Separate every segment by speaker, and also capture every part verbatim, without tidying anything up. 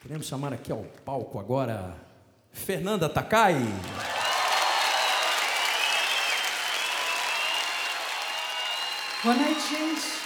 Speaker 1: Queremos chamar aqui ao palco agora Fernanda Takai.
Speaker 2: Boa noite, gente.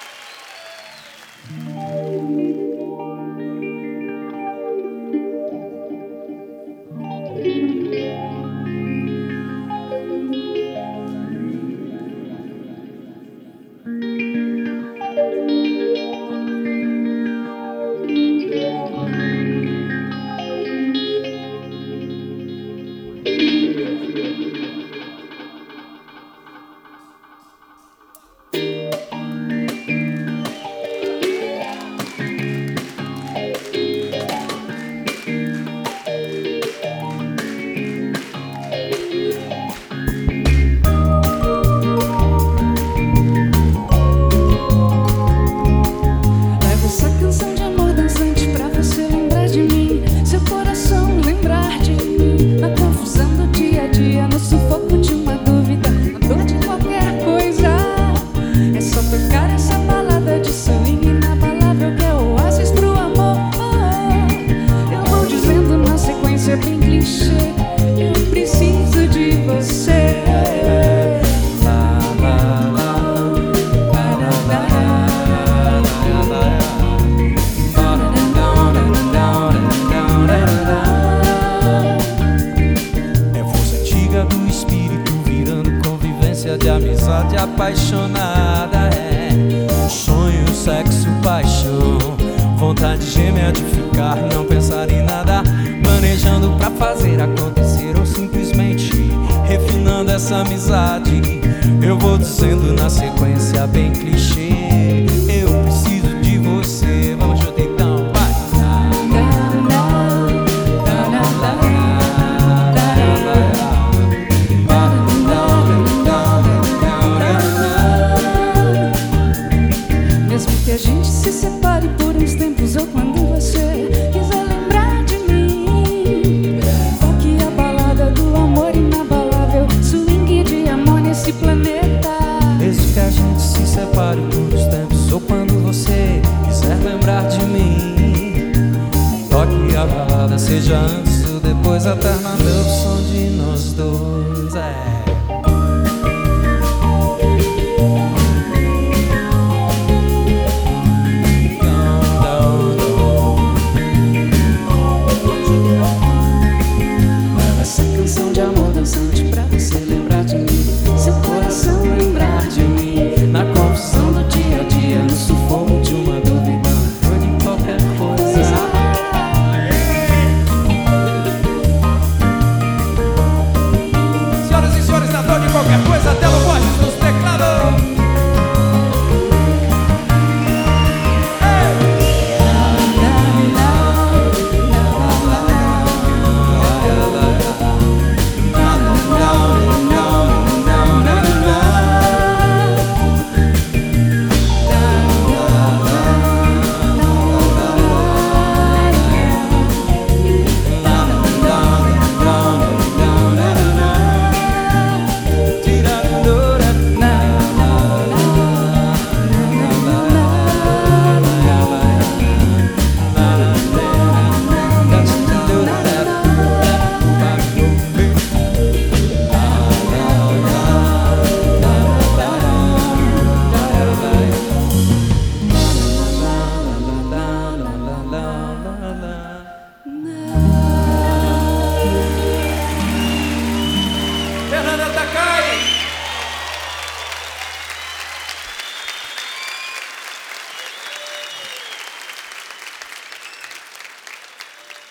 Speaker 3: De amizade apaixonada, é sonho, sexo, paixão, vontade gêmea de ficar, não pensar em nada, manejando pra fazer acontecer ou simplesmente refinando essa amizade. Eu vou dizendo na sequência bem clichê: eu preciso de você. Vamos junto então, vai!
Speaker 2: Que a gente se separe por uns tempos, ou quando você quiser lembrar de mim, toque a balada do amor inabalável, swing de amor nesse planeta.
Speaker 3: Mesmo que a gente se separe por uns tempos, ou quando você quiser lembrar de mim, toque a balada, seja antes ou depois, eterna meu som de nós dois, é.